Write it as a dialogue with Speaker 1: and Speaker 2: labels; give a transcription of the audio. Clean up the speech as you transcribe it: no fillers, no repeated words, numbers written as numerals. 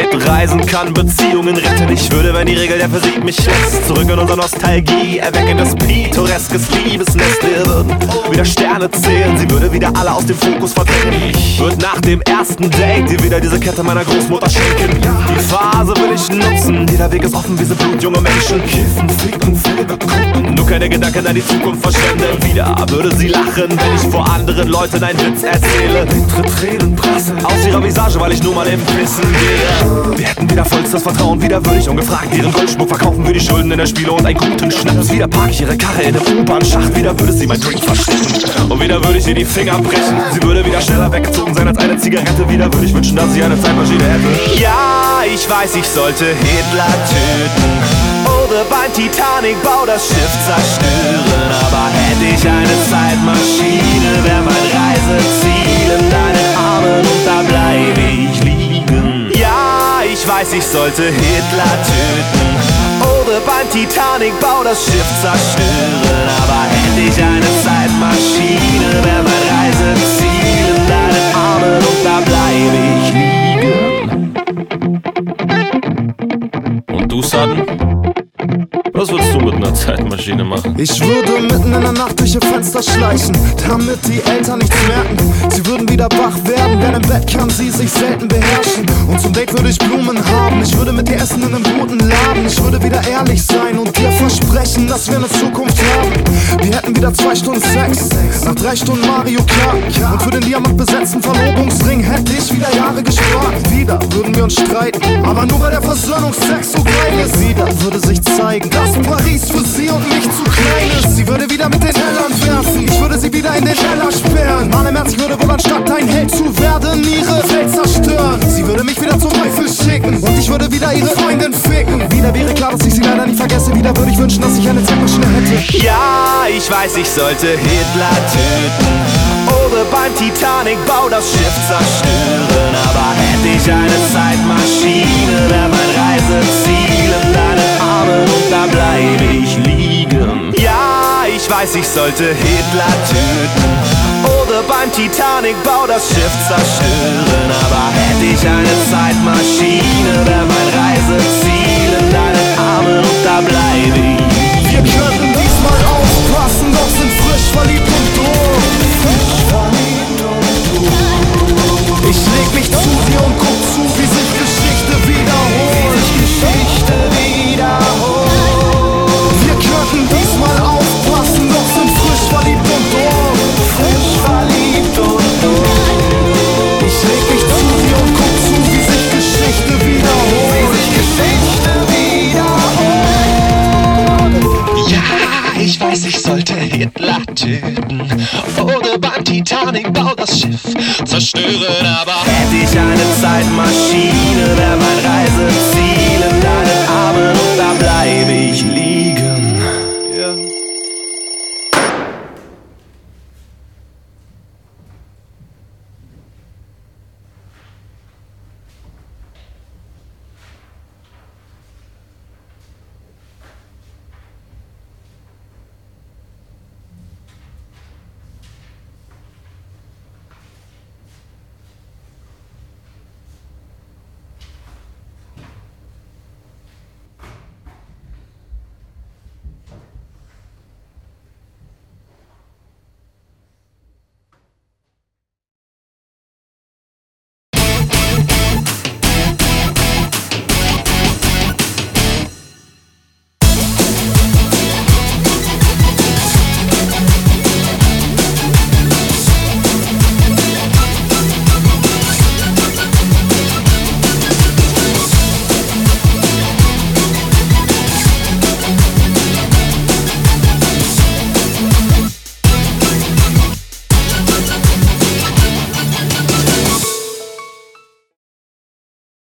Speaker 1: Zeit reisen kann, Beziehungen retten. Ich würde, wenn die Regel der Physik mich lässt, zurück in unsere Nostalgie erwecken, das pittoreskes Liebesnest. Wir würden wieder Sterne zählen, sie würde wieder alle aus dem Fokus verdrängen. Ich würde nach dem ersten Date dir wieder diese Kette meiner Großmutter schenken. Die Phase will ich nutzen, jeder Weg ist offen, wir sind blutjunge Menschen. Kiffen, ficken, Filme gucken, nur keine Gedanken an die Zukunft verschwenden. Wieder würde sie lachen, wenn ich vor anderen Leuten einen Witz erzähle. Bittere Tränen prasseln aus ihrer Visage, weil ich nur mal im Pissen gehe. Wir hätten wieder vollstes Vertrauen, wieder würde ich ungefragt ihren Goldschmuck verkaufen, für die Schulden in der Spiele und einen guten Schnaps. Wieder park ich ihre Karre in einem U-Bahn-Schacht, wieder würde sie mein Drink verstecken und wieder würde ich ihr die Finger brechen. Sie würde wieder schneller weggezogen sein als eine Zigarette, wieder würde ich wünschen, dass sie eine Zeitmaschine hätte. Ja, ich weiß, ich sollte Hitler töten oder beim Titanic Bau das Schiff zerstören, aber hätte ich eine Zeitmaschine, wäre mein Reiseziel in deinen Armen und da bleibe ich liegen. Ja, ich weiß, ich sollte Hitler töten oder beim Titanic Bau das Schiff zerstören, aber hätte ich eine Zeitmaschine, wäre mein Reiseziel in deinen Armen und da bleibe ich liegen. Und du, Sudden? Was würdest du mit einer Zeitmaschine machen?
Speaker 2: Ich würde mitten in der Nacht durch ihr Fenster schleichen, damit die Eltern nichts merken. Sie würden wieder wach werden, denn im Bett kann sie sich selten beherrschen. Und zum Date würde ich Blumen haben, ich würde mit dir essen in einem guten Laden. Ich würde wieder ehrlich sein und dir versprechen, dass wir eine Zukunft haben. Wir hätten wieder 2 Stunden Sex, nach 3 Stunden Mario Kart. Und für den diamantbesetzten Verlobungsring hätte ich wieder Jahre gespart. Wieder würden wir uns streiten, aber nur weil der Versöhnungsex so geil ist. Wieder würde sich zeigen, dass Paris für sie und mich zu klein ist. Sie würde wieder mit den Hellern werfen, ich würde sie wieder in den Keller sperren. Mann im Ernst, ich würde wohl anstatt ein Held zu werden ihre Welt zerstören. Sie würde mich wieder zum Teufel schicken und ich würde wieder ihre Freundin ficken. Wieder wäre klar, dass ich sie leider nie vergesse. Wieder würde ich wünschen, dass ich eine Zeitmaschine hätte.
Speaker 1: Ja, ich weiß, ich sollte Hitler töten oder beim Titanic Bau das Schiff zerstören, aber hätte ich eine Zeitmaschine, wäre mein Reiseziel in deinen Armen und da bleibe ich liegen. Ja, ich weiß, ich sollte Hitler töten oder beim Titanic Bau das Schiff zerstören, aber hätte ich eine Zeitmaschine, wäre mein Reiseziel in deinen Armen und da bleibe ich.
Speaker 2: Wir könnten diesmal aufpassen, doch sind frisch verliebt und doof. Ich leg mich zu dir und guck zu, wie sich Geschichte wiederholt. Wir könnten diesmal aufpassen, doch sind frisch verliebt und doof. Ich leg mich zu dir und guck zu, wie sich Geschichte wiederholt.
Speaker 1: Ja, ich weiß, ich sollte Hitler töten oder beim Titanic Bau das Schiff zerstören, aber hätte ich eine Zeitmaschine,